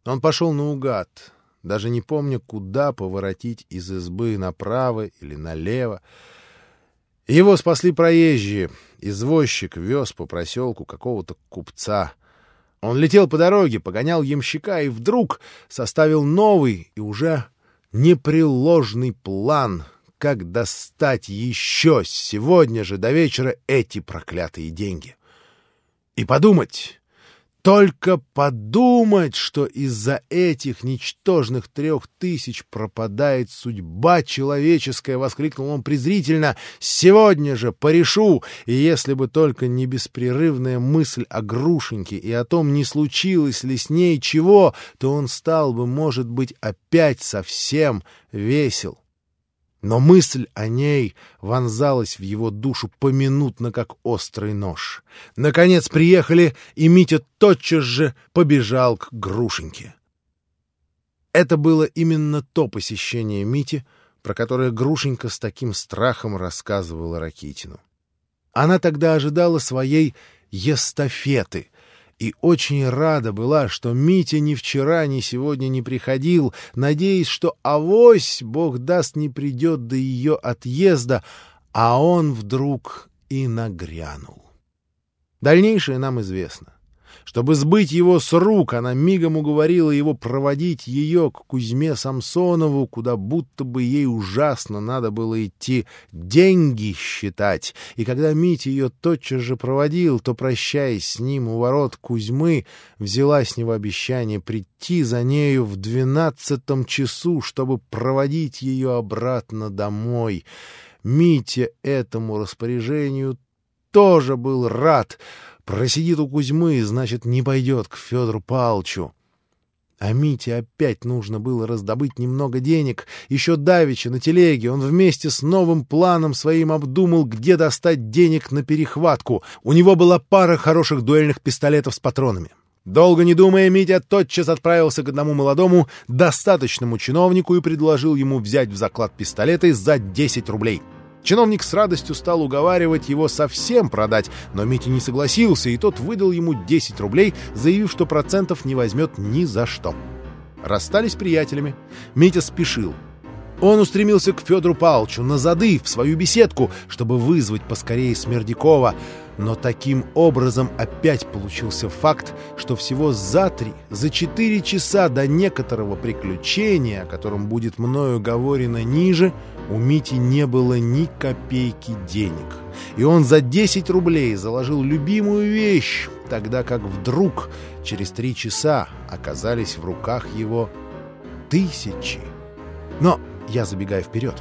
Он пошел наугад, даже не помня, куда поворотить из избы, направо или налево. Его спасли проезжие. Извозчик вез по проселку какого-то купца. Он летел по дороге, погонял ямщика и вдруг составил новый и уже непреложный план, как достать еще сегодня же до вечера эти проклятые деньги. И подумать, только подумать, что из-за этих ничтожных 3000 пропадает судьба человеческая, — воскликнул он презрительно. Сегодня же порешу, и если бы только не беспрерывная мысль о Грушеньке и о том, не случилось ли с ней чего, то он стал бы, может быть, опять совсем весел. Но мысль о ней вонзалась в его душу поминутно, как острый нож. Наконец приехали, и Митя тотчас же побежал к Грушеньке. Это было именно то посещение Мити, про которое Грушенька с таким страхом рассказывала Ракитину. Она тогда ожидала своей эстафеты и очень рада была, что Митя ни вчера, ни сегодня не приходил, надеясь, что авось, Бог даст, не придет до ее отъезда, а он вдруг и нагрянул. Дальнейшее нам известно. Чтобы сбыть его с рук, она мигом уговорила его проводить ее к Кузьме Самсонову, куда будто бы ей ужасно надо было идти деньги считать. И когда Митя ее тотчас же проводил, то, прощаясь с ним у ворот Кузьмы, взяла с него обещание прийти за нею в 12 часу, чтобы проводить ее обратно домой. Митя этому распоряжению тоже был рад. Просидит у Кузьмы, значит, не пойдет к Федору Павловичу. А Мите опять нужно было раздобыть немного денег. Еще давеча на телеге он вместе с новым планом своим обдумал, где достать денег на перехватку. У него была пара хороших дуэльных пистолетов с патронами. Долго не думая, Митя тотчас отправился к одному молодому, достаточному чиновнику и предложил ему взять в заклад пистолеты за 10 рублей. Чиновник с радостью стал уговаривать его совсем продать, но Митя не согласился, и тот выдал ему 10 рублей, заявив, что процентов не возьмет ни за что. Расстались приятелями. Митя спешил. Он устремился к Федору Павловичу на зады, в свою беседку, чтобы вызвать поскорее Смердякова. Но таким образом опять получился факт, что всего за 4 часа до некоторого приключения, о котором будет мною говорено ниже, у Мити не было ни копейки денег. И он за 10 рублей заложил любимую вещь, тогда как вдруг через 3 часа оказались в руках его 1000. Но я забегаю вперед.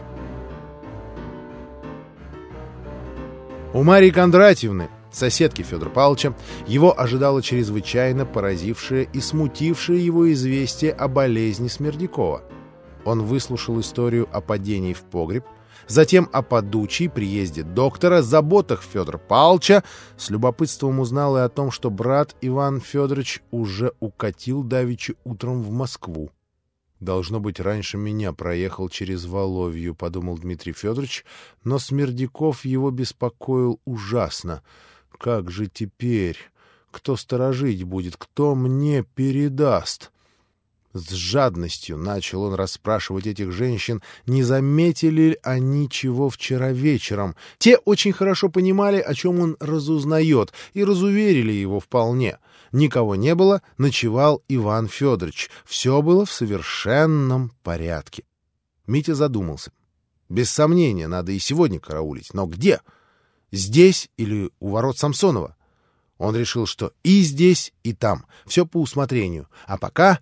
У Марьи Кондратьевны, соседки Федора Павловича, его ожидало чрезвычайно поразившее и смутившее его известие о болезни Смердякова. Он выслушал историю о падении в погреб, затем о падучей, приезде доктора, заботах Федора Павловича, с любопытством узнал и о том, что брат Иван Федорович уже укатил давеча утром в Москву. «Должно быть, раньше меня проехал через Воловью», — подумал Дмитрий Федорович, но Смердяков его беспокоил ужасно. «Как же теперь? Кто сторожить будет? Кто мне передаст?» С жадностью начал он расспрашивать этих женщин, не заметили они чего вчера вечером. Те очень хорошо понимали, о чем он разузнает, и разуверили его вполне. Никого не было, ночевал Иван Федорович. Все было в совершенном порядке. Митя задумался. Без сомнения, надо и сегодня караулить. Но где? Здесь или у ворот Самсонова? Он решил, что и здесь, и там. Все по усмотрению. А пока...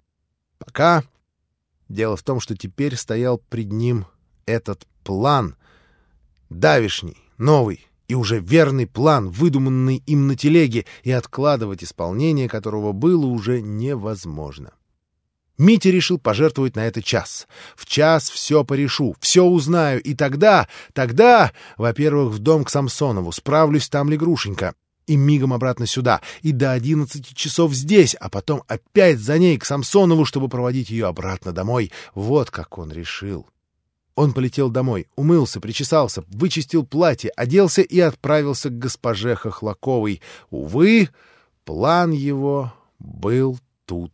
Дело в том, что теперь стоял пред ним этот план. Давишний, новый и уже верный план, выдуманный им на телеге, и откладывать исполнение которого было уже невозможно. Митя решил пожертвовать на это час. В час все порешу, все узнаю, и тогда, во-первых, в дом к Самсонову, справлюсь, там ли Грушенька, и мигом обратно сюда, и до 11 часов здесь, а потом опять за ней к Самсонову, чтобы проводить ее обратно домой. Вот как он решил. Он полетел домой, умылся, причесался, вычистил платье, оделся и отправился к госпоже Хохлаковой. Увы, план его был тут.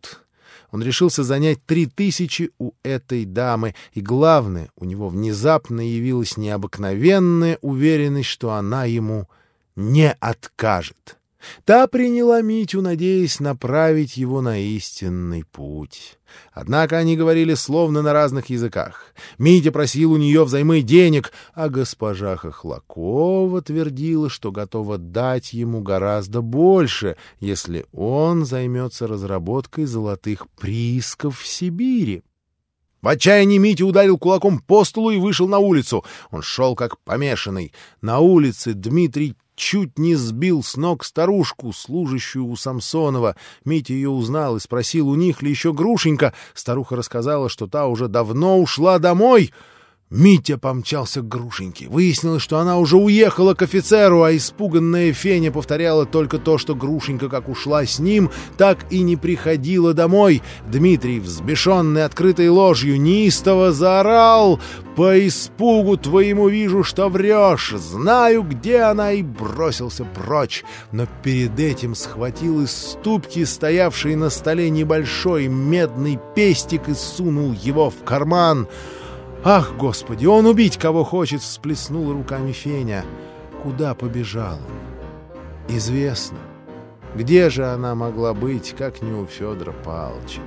Он решился занять 3000 у этой дамы, и главное, у него внезапно явилась необыкновенная уверенность, что она ему не откажет. Та приняла Митю, надеясь направить его на истинный путь. Однако они говорили словно на разных языках. Митя просил у нее взаймы денег, а госпожа Хохлакова твердила, что готова дать ему гораздо больше, если он займется разработкой золотых приисков в Сибири. В отчаянии Митя ударил кулаком по столу и вышел на улицу. Он шел как помешанный. На улице Дмитрий чуть не сбил с ног старушку, служащую у Самсонова. Митя ее узнал и спросил, у них ли еще Грушенька. Старуха рассказала, что та уже давно ушла домой. Митя помчался к Грушеньке. Выяснилось, что она уже уехала к офицеру, а испуганная Феня повторяла только то, что Грушенька как ушла с ним, так и не приходила домой. Дмитрий, взбешенный открытой ложью, неистово заорал: «По испугу твоему вижу, что врешь! Знаю, где она!» и бросился прочь. Но перед этим схватил из ступки, стоявшей на столе, небольшой медный пестик и сунул его в карман. «Ах, Господи, он убить кого хочет!» — всплеснула руками Феня. Куда побежал он? Известно. Где же она могла быть, как не у Федора Павловича?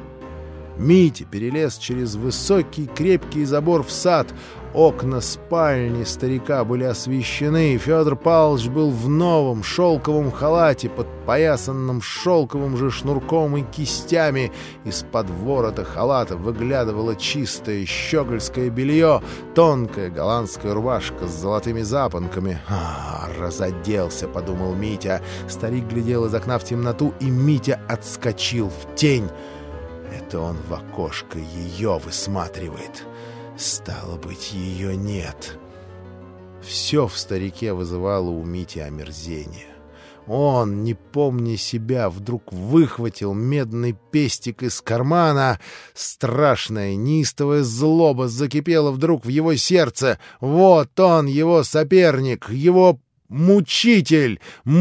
Митя перелез через высокий крепкий забор в сад. Окна спальни старика были освещены. Федор Павлович был в новом шелковом халате, подпоясанном шелковым же шнурком и кистями. Из-под ворота халата выглядывало чистое щегольское белье, тонкая голландская рубашка с золотыми запонками. «Разоделся», — подумал Митя. Старик глядел из окна в темноту, и Митя отскочил в тень. Это он в окошко ее высматривает. Стало быть, ее нет. Все в старике вызывало у Мити омерзение. Он, не помня себя, вдруг выхватил медный пестик из кармана. Страшная, неистовая злоба закипела вдруг в его сердце. Вот он, его соперник, его мучитель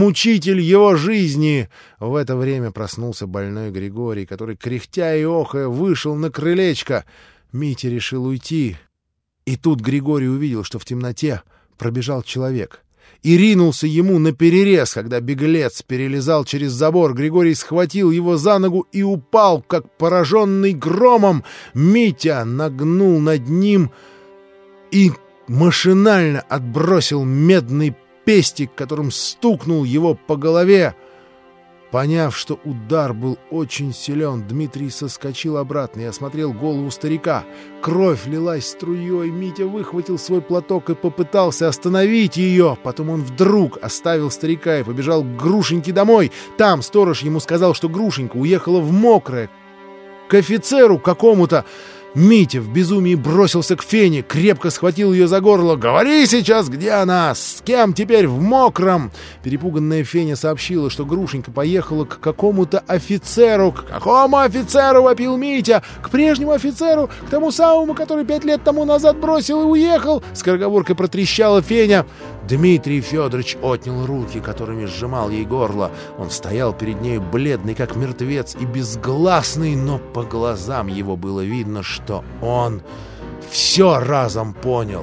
его жизни. В это время проснулся больной Григорий, который, кряхтя и охая, вышел на крылечко. Митя решил уйти. И тут Григорий увидел, что в темноте пробежал человек, и ринулся ему наперерез. Когда беглец перелезал через забор, Григорий схватил его за ногу и упал, как пораженный громом. Митя нагнул над ним и машинально отбросил медный пестик, которым стукнул его по голове. Поняв, что удар был очень силен, Дмитрий соскочил обратно и осмотрел голову старика. Кровь лилась струей. Митя выхватил свой платок и попытался остановить ее. Потом он вдруг оставил старика и побежал к Грушеньке домой. Там сторож ему сказал, что Грушенька уехала в Мокрое к офицеру какому-то. Митя в безумии бросился к Фене, крепко схватил ее за горло. «Говори сейчас, где она? С кем теперь в Мокром?» Перепуганная Феня сообщила, что Грушенька поехала к какому-то офицеру. «К какому офицеру?» — вопил Митя. «К прежнему офицеру, к тому самому, который 5 лет тому назад бросил и уехал!» — скороговоркой протрещала Феня. Дмитрий Федорович отнял руки, которыми сжимал ей горло. Он стоял перед ней бледный, как мертвец, и безгласный, но по глазам его было видно, что он все разом понял.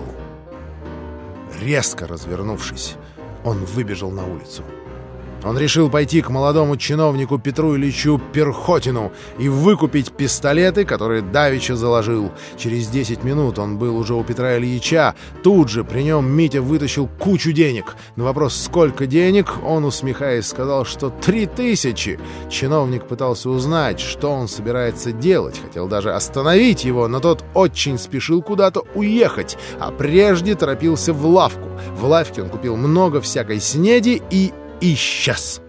Резко развернувшись, он выбежал на улицу. Он решил пойти к молодому чиновнику Петру Ильичу Перхотину и выкупить пистолеты, которые давеча заложил. Через 10 минут он был уже у Петра Ильича. Тут же при нем Митя вытащил кучу денег. На вопрос, сколько денег, он, усмехаясь, сказал, что 3000. Чиновник пытался узнать, что он собирается делать. Хотел даже остановить его, но тот очень спешил куда-то уехать, а прежде торопился в лавку. В лавке он купил много всякой снеди и исчез.